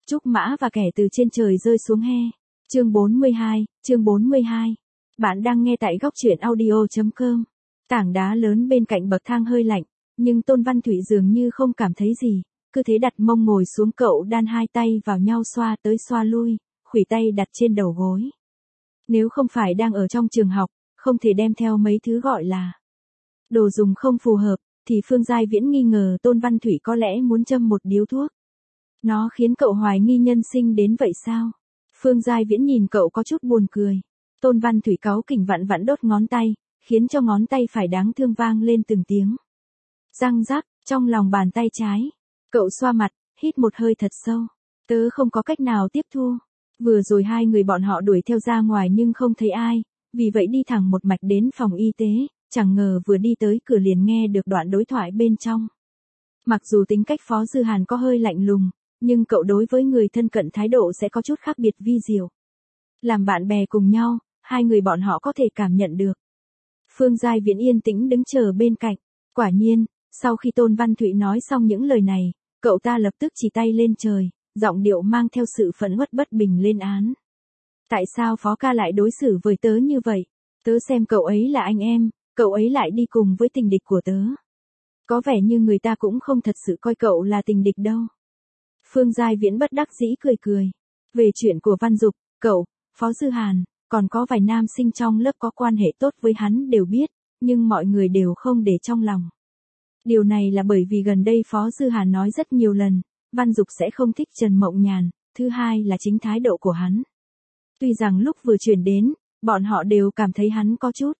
Trúc Mã và kẻ từ trên trời rơi xuống he. Chương 42. Bạn đang nghe tại góc truyện audio.com. Tảng đá lớn bên cạnh bậc thang hơi lạnh, nhưng Tôn Văn Thụy dường như không cảm thấy gì, cứ thế đặt mông ngồi xuống. Cậu đan hai tay vào nhau xoa tới xoa lui, khuỷu tay đặt trên đầu gối. Nếu không phải đang ở trong trường học, không thể đem theo mấy thứ gọi là đồ dùng không phù hợp, thì Phương Giai Viễn nghi ngờ Tôn Văn Thụy có lẽ muốn châm một điếu thuốc. Nó khiến cậu hoài nghi nhân sinh đến vậy sao? Phương Giai Viễn nhìn cậu có chút buồn cười. Tôn Văn Thụy cáu kỉnh vặn vặn đốt ngón tay, khiến cho ngón tay phải đáng thương vang lên từng tiếng răng rắc trong lòng bàn tay trái. Cậu xoa mặt, hít một hơi thật sâu. Tớ không có cách nào tiếp thu. Vừa rồi hai người bọn họ đuổi theo ra ngoài nhưng không thấy ai, vì vậy đi thẳng một mạch đến phòng y tế, chẳng ngờ vừa đi tới cửa liền nghe được đoạn đối thoại bên trong. Mặc dù tính cách Phó Dư Hàn có hơi lạnh lùng, nhưng cậu đối với người thân cận thái độ sẽ có chút khác biệt vi diệu. Làm bạn bè cùng nhau, hai người bọn họ có thể cảm nhận được. Phương Giai Viễn yên tĩnh đứng chờ bên cạnh. Quả nhiên, sau khi Tôn Văn Thụy nói xong những lời này, cậu ta lập tức chỉ tay lên trời, giọng điệu mang theo sự phẫn uất bất bình lên án. Tại sao Phó ca lại đối xử với tớ như vậy? Tớ xem cậu ấy là anh em, cậu ấy lại đi cùng với tình địch của tớ. Có vẻ như người ta cũng không thật sự coi cậu là tình địch đâu. Phương Giai Viễn bất đắc dĩ cười cười. Về chuyện của Văn Dục, cậu, Phó Dư Hàn, còn có vài nam sinh trong lớp có quan hệ tốt với hắn đều biết, nhưng mọi người đều không để trong lòng. Điều này là bởi vì gần đây Phó Dư Hàn nói rất nhiều lần, Văn Dục sẽ không thích Trần Mộng Nhàn, thứ hai là chính thái độ của hắn. Tuy rằng lúc vừa chuyển đến, bọn họ đều cảm thấy hắn có chút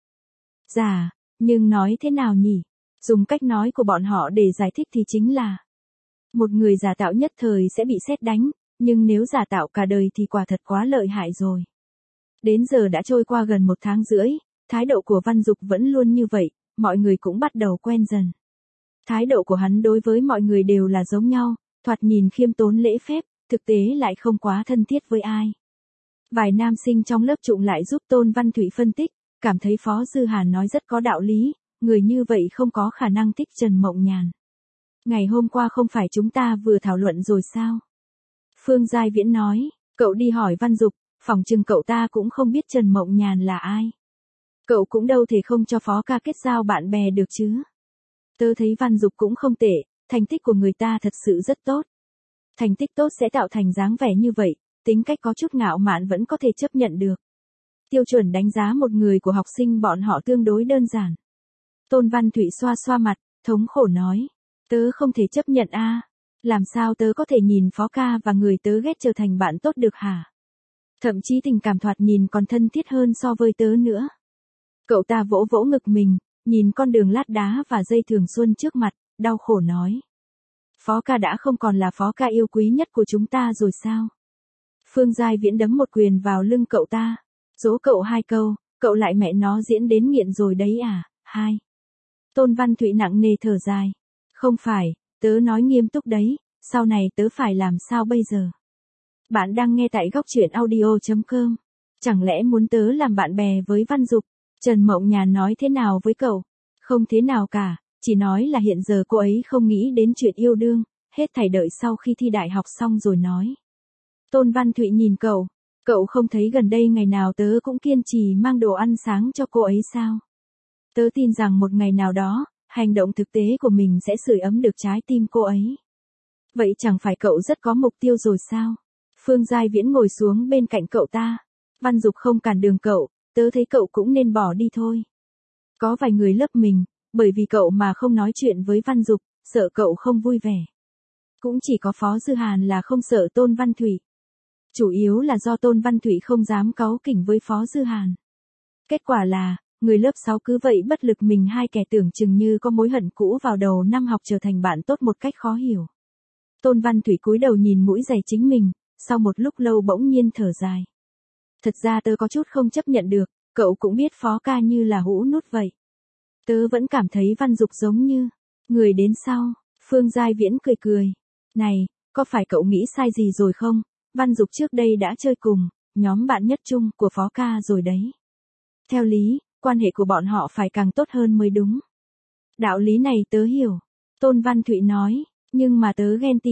giả, nhưng nói thế nào nhỉ? Dùng cách nói của bọn họ để giải thích thì chính là một người giả tạo nhất thời sẽ bị sét đánh, nhưng nếu giả tạo cả đời thì quả thật quá lợi hại rồi. Đến giờ đã trôi qua gần 1 tháng rưỡi, thái độ của Văn Dục vẫn luôn như vậy, mọi người cũng bắt đầu quen dần. Thái độ của hắn đối với mọi người đều là giống nhau, thoạt nhìn khiêm tốn lễ phép, thực tế lại không quá thân thiết với ai. Vài nam sinh trong lớp trụng lại giúp Tôn Văn Thụy phân tích, cảm thấy Phó Dư Hàn nói rất có đạo lý, người như vậy không có khả năng thích Trần Mộng Nhàn. Ngày hôm qua không phải chúng ta vừa thảo luận rồi sao? Phương Giai Viễn nói, cậu đi hỏi Văn Dục, phỏng chừng cậu ta cũng không biết Trần Mộng Nhàn là ai. Cậu cũng đâu thể không cho Phó ca kết giao bạn bè được chứ. Tớ thấy Văn Dục cũng không tệ, thành tích của người ta thật sự rất tốt. Thành tích tốt sẽ tạo thành dáng vẻ như vậy, tính cách có chút ngạo mạn vẫn có thể chấp nhận được. Tiêu chuẩn đánh giá một người của học sinh bọn họ tương đối đơn giản. Tôn Văn Thụy xoa xoa mặt, thống khổ nói. Tớ không thể chấp nhận a. Làm sao tớ có thể nhìn Phó ca và người tớ ghét trở thành bạn tốt được hả? Thậm chí tình cảm thoạt nhìn còn thân thiết hơn so với tớ nữa. Cậu ta vỗ vỗ ngực mình, nhìn con đường lát đá và dây thường xuân trước mặt, đau khổ nói. Phó ca đã không còn là Phó ca yêu quý nhất của chúng ta rồi sao? Phương Giai Viễn đấm một quyền vào lưng cậu ta. Dỗ cậu 2 câu, cậu lại mẹ nó diễn đến nghiện rồi đấy à? 2. Tôn Văn Thụy nặng nề thở dài. Không phải, tớ nói nghiêm túc đấy, sau này tớ phải làm sao bây giờ? Bạn đang nghe tại góc truyện audio.com. Chẳng lẽ muốn tớ làm bạn bè với Văn Dục? Trần Mộng Nhàn nói thế nào với cậu? Không thế nào cả, chỉ nói là hiện giờ cô ấy không nghĩ đến chuyện yêu đương, hết thảy đợi sau khi thi đại học xong rồi nói. Tôn Văn Thụy nhìn cậu không thấy gần đây ngày nào tớ cũng kiên trì mang đồ ăn sáng cho cô ấy sao? Tớ tin rằng một ngày nào đó, hành động thực tế của mình sẽ sưởi ấm được trái tim cô ấy. Vậy chẳng phải cậu rất có mục tiêu rồi sao? Phương Giai Viễn ngồi xuống bên cạnh cậu ta. Văn Dục không cản đường cậu, tớ thấy cậu cũng nên bỏ đi thôi. Có vài người lớp mình, bởi vì cậu mà không nói chuyện với Văn Dục, sợ cậu không vui vẻ. Cũng chỉ có Phó Dư Hàn là không sợ Tôn Văn Thụy. Chủ yếu là do Tôn Văn Thụy không dám cáu kỉnh với Phó Dư Hàn. Kết quả là, người lớp 6 cứ vậy bất lực mình hai kẻ tưởng chừng như có mối hận cũ vào đầu năm học trở thành bạn tốt một cách khó hiểu. Tôn Văn Thụy cúi đầu nhìn mũi giày chính mình, sau một lúc lâu bỗng nhiên thở dài. Thật ra tớ có chút không chấp nhận được, cậu cũng biết Phó ca như là hũ nút vậy. Tớ vẫn cảm thấy Văn Dục giống như người đến sau. Phương Giai Viễn cười cười. Này, có phải cậu nghĩ sai gì rồi không? Văn Dục trước đây đã chơi cùng nhóm bạn nhất chung của Phó ca rồi đấy. Theo lý, quan hệ của bọn họ phải càng tốt hơn mới đúng. Đạo lý này tớ hiểu. Tôn Văn Thụy nói, nhưng mà tớ ghen tị.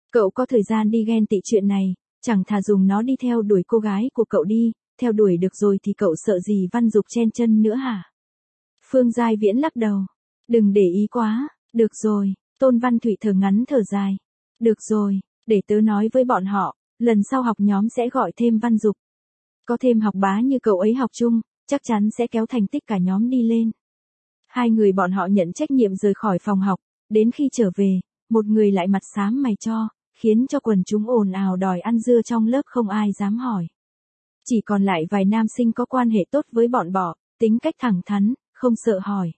Cậu có thời gian đi ghen tị chuyện này, chẳng thà dùng nó đi theo đuổi cô gái của cậu đi, theo đuổi được rồi thì cậu sợ gì Văn Dục chen chân nữa hả? Phương Giai Viễn lắc đầu. Đừng để ý quá, được rồi, Tôn Văn Thụy thở ngắn thở dài. Được rồi, để tớ nói với bọn họ, lần sau học nhóm sẽ gọi thêm Văn Dục. Có thêm học bá như cậu ấy học chung, chắc chắn sẽ kéo thành tích cả nhóm đi lên. Hai người bọn họ nhận trách nhiệm rời khỏi phòng học, đến khi trở về, một người lại mặt xám mày cho, khiến cho quần chúng ồn ào đòi ăn dưa trong lớp không ai dám hỏi. Chỉ còn lại vài nam sinh có quan hệ tốt với bọn bọ, tính cách thẳng thắn, không sợ hỏi.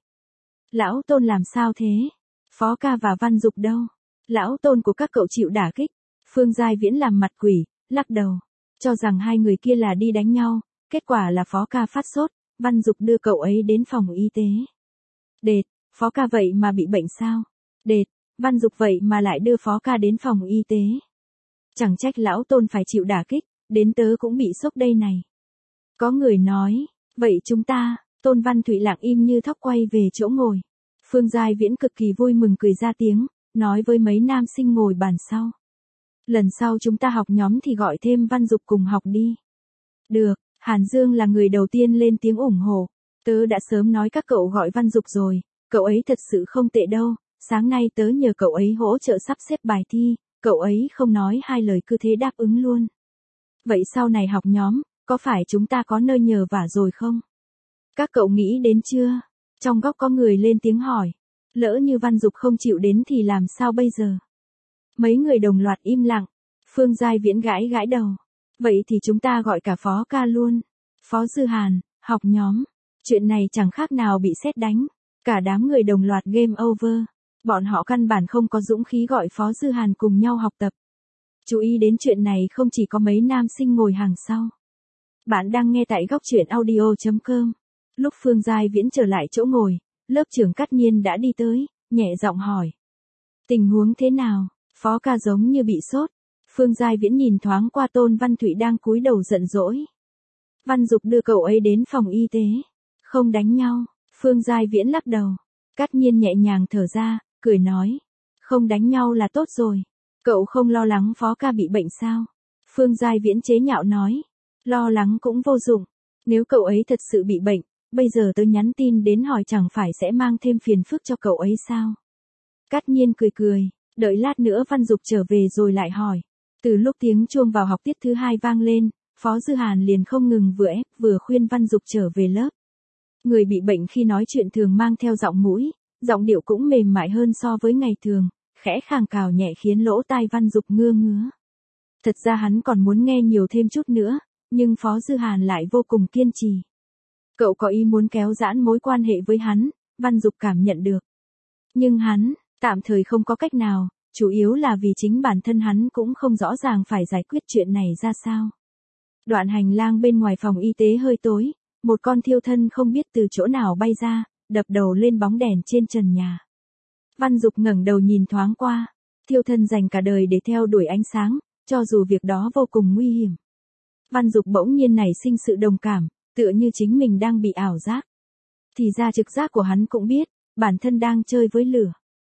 Lão Tôn làm sao thế? Phó ca và Văn Dục đâu? Lão Tôn của các cậu chịu đả kích. Phương Giai Viễn làm mặt quỷ, lắc đầu, cho rằng hai người kia là đi đánh nhau, kết quả là Phó ca phát sốt, Văn Dục đưa cậu ấy đến phòng y tế. Đệt, Phó ca vậy mà bị bệnh sao? Đệt, Văn Dục vậy mà lại đưa Phó ca đến phòng y tế. Chẳng trách Lão Tôn phải chịu đả kích, đến tớ cũng bị sốc đây này. Có người nói, vậy chúng ta, Tôn Văn Thụy lặng im như thóc quay về chỗ ngồi. Phương Giai Viễn cực kỳ vui mừng cười ra tiếng, nói với mấy nam sinh ngồi bàn sau. Lần sau chúng ta học nhóm thì gọi thêm Văn Dục cùng học đi. Được, Hàn Dương là người đầu tiên lên tiếng ủng hộ. Tớ đã sớm nói các cậu gọi Văn Dục rồi, cậu ấy thật sự không tệ đâu, sáng nay tớ nhờ cậu ấy hỗ trợ sắp xếp bài thi, cậu ấy không nói hai lời cứ thế đáp ứng luôn. Vậy sau này học nhóm, có phải chúng ta có nơi nhờ vả rồi không? Các cậu nghĩ đến chưa? Trong góc có người lên tiếng hỏi. Lỡ như Văn Dục không chịu đến thì làm sao bây giờ? Mấy người đồng loạt im lặng. Phương Giai Viễn gãi gãi đầu. Vậy thì chúng ta gọi cả Phó ca luôn. Phó Dư Hàn, học nhóm. Chuyện này chẳng khác nào bị sét đánh. Cả đám người đồng loạt game over. Bọn họ căn bản không có dũng khí gọi Phó Dư Hàn cùng nhau học tập. Chú ý đến chuyện này không chỉ có mấy nam sinh ngồi hàng sau. Bạn đang nghe tại góc truyện audio.com. Lúc Phương Giai Viễn trở lại chỗ ngồi, lớp trưởng Cát Nhiên đã đi tới, nhẹ giọng hỏi. Tình huống thế nào? Phó ca giống như bị sốt. Phương Giai Viễn nhìn thoáng qua Tôn Văn Thụy đang cúi đầu giận dỗi. Văn Dục đưa cậu ấy đến phòng y tế. Không đánh nhau. Phương Giai Viễn lắc đầu. Cát Nhiên nhẹ nhàng thở ra, cười nói. Không đánh nhau là tốt rồi. Cậu không lo lắng Phó ca bị bệnh sao? Phương Giai Viễn chế nhạo nói. Lo lắng cũng vô dụng. Nếu cậu ấy thật sự bị bệnh, bây giờ tớ nhắn tin đến hỏi chẳng phải sẽ mang thêm phiền phức cho cậu ấy sao? Cát Nhiên cười cười, đợi lát nữa Văn Dục trở về rồi lại hỏi. Từ lúc tiếng chuông vào học tiết thứ 2 vang lên, Phó Dư Hàn liền không ngừng vừa ép vừa khuyên Văn Dục trở về lớp. Người bị bệnh khi nói chuyện thường mang theo giọng mũi, giọng điệu cũng mềm mại hơn so với ngày thường, khẽ khàng cào nhẹ khiến lỗ tai Văn Dục ngứa ngứa. Thật ra hắn còn muốn nghe nhiều thêm chút nữa, nhưng Phó Dư Hàn lại vô cùng kiên trì. Cậu có ý muốn kéo giãn mối quan hệ với hắn, Văn Dục cảm nhận được. Nhưng hắn, tạm thời không có cách nào, chủ yếu là vì chính bản thân hắn cũng không rõ ràng phải giải quyết chuyện này ra sao. Đoạn hành lang bên ngoài phòng y tế hơi tối, một con thiêu thân không biết từ chỗ nào bay ra, đập đầu lên bóng đèn trên trần nhà. Văn Dục ngẩng đầu nhìn thoáng qua, thiêu thân dành cả đời để theo đuổi ánh sáng, cho dù việc đó vô cùng nguy hiểm. Văn Dục bỗng nhiên nảy sinh sự đồng cảm, tựa như chính mình đang bị ảo giác. Thì ra trực giác của hắn cũng biết, bản thân đang chơi với lửa.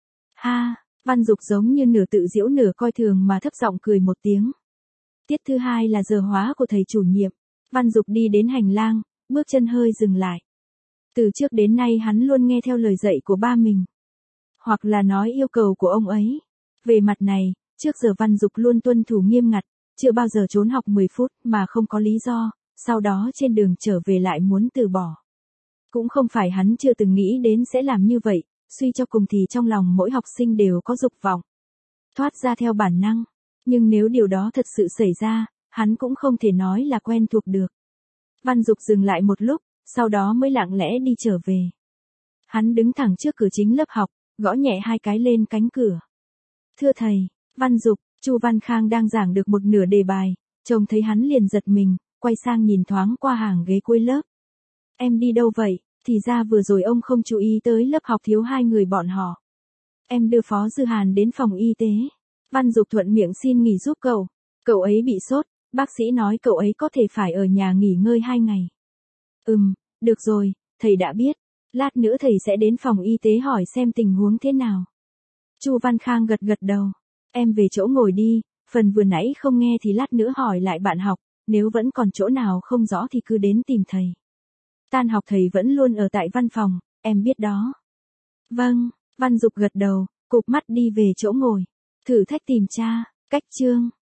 Ha, Văn Dục giống như nửa tự giễu nửa coi thường mà thấp giọng cười một tiếng. Tiết thứ 2 là giờ hóa của thầy chủ nhiệm. Văn Dục đi đến hành lang, bước chân hơi dừng lại. Từ trước đến nay hắn luôn nghe theo lời dạy của ba mình. Hoặc là nói yêu cầu của ông ấy. Về mặt này, trước giờ Văn Dục luôn tuân thủ nghiêm ngặt, chưa bao giờ trốn học 10 phút mà không có lý do, sau đó trên đường trở về lại muốn từ bỏ. Cũng không phải hắn chưa từng nghĩ đến sẽ làm như vậy, suy cho cùng thì trong lòng mỗi học sinh đều có dục vọng. Thoát ra theo bản năng, nhưng nếu điều đó thật sự xảy ra, hắn cũng không thể nói là quen thuộc được. Văn Dục dừng lại một lúc, sau đó mới lặng lẽ đi trở về. Hắn đứng thẳng trước cửa chính lớp học, gõ nhẹ 2 cái lên cánh cửa. Thưa thầy, Văn Dục, Chu Văn Khang đang giảng được một nửa đề bài, trông thấy hắn liền giật mình, quay sang nhìn thoáng qua hàng ghế cuối lớp. Em đi đâu vậy? Thì ra vừa rồi ông không chú ý tới lớp học thiếu 2 người bọn họ. Em đưa Phó Dư Hàn đến phòng y tế. Văn Dục thuận miệng xin nghỉ giúp cậu. Cậu ấy bị sốt, bác sĩ nói cậu ấy có thể phải ở nhà nghỉ ngơi 2 ngày. Được rồi, thầy đã biết. Lát nữa thầy sẽ đến phòng y tế hỏi xem tình huống thế nào. Chu Văn Khang gật gật đầu. Em về chỗ ngồi đi, phần vừa nãy không nghe thì lát nữa hỏi lại bạn học, nếu vẫn còn chỗ nào không rõ thì cứ đến tìm thầy. Tan học thầy vẫn luôn ở tại văn phòng, em biết đó. Vâng, Văn Dục gật đầu, cụp mắt đi về chỗ ngồi. Thử thách tìm tra, cách chương.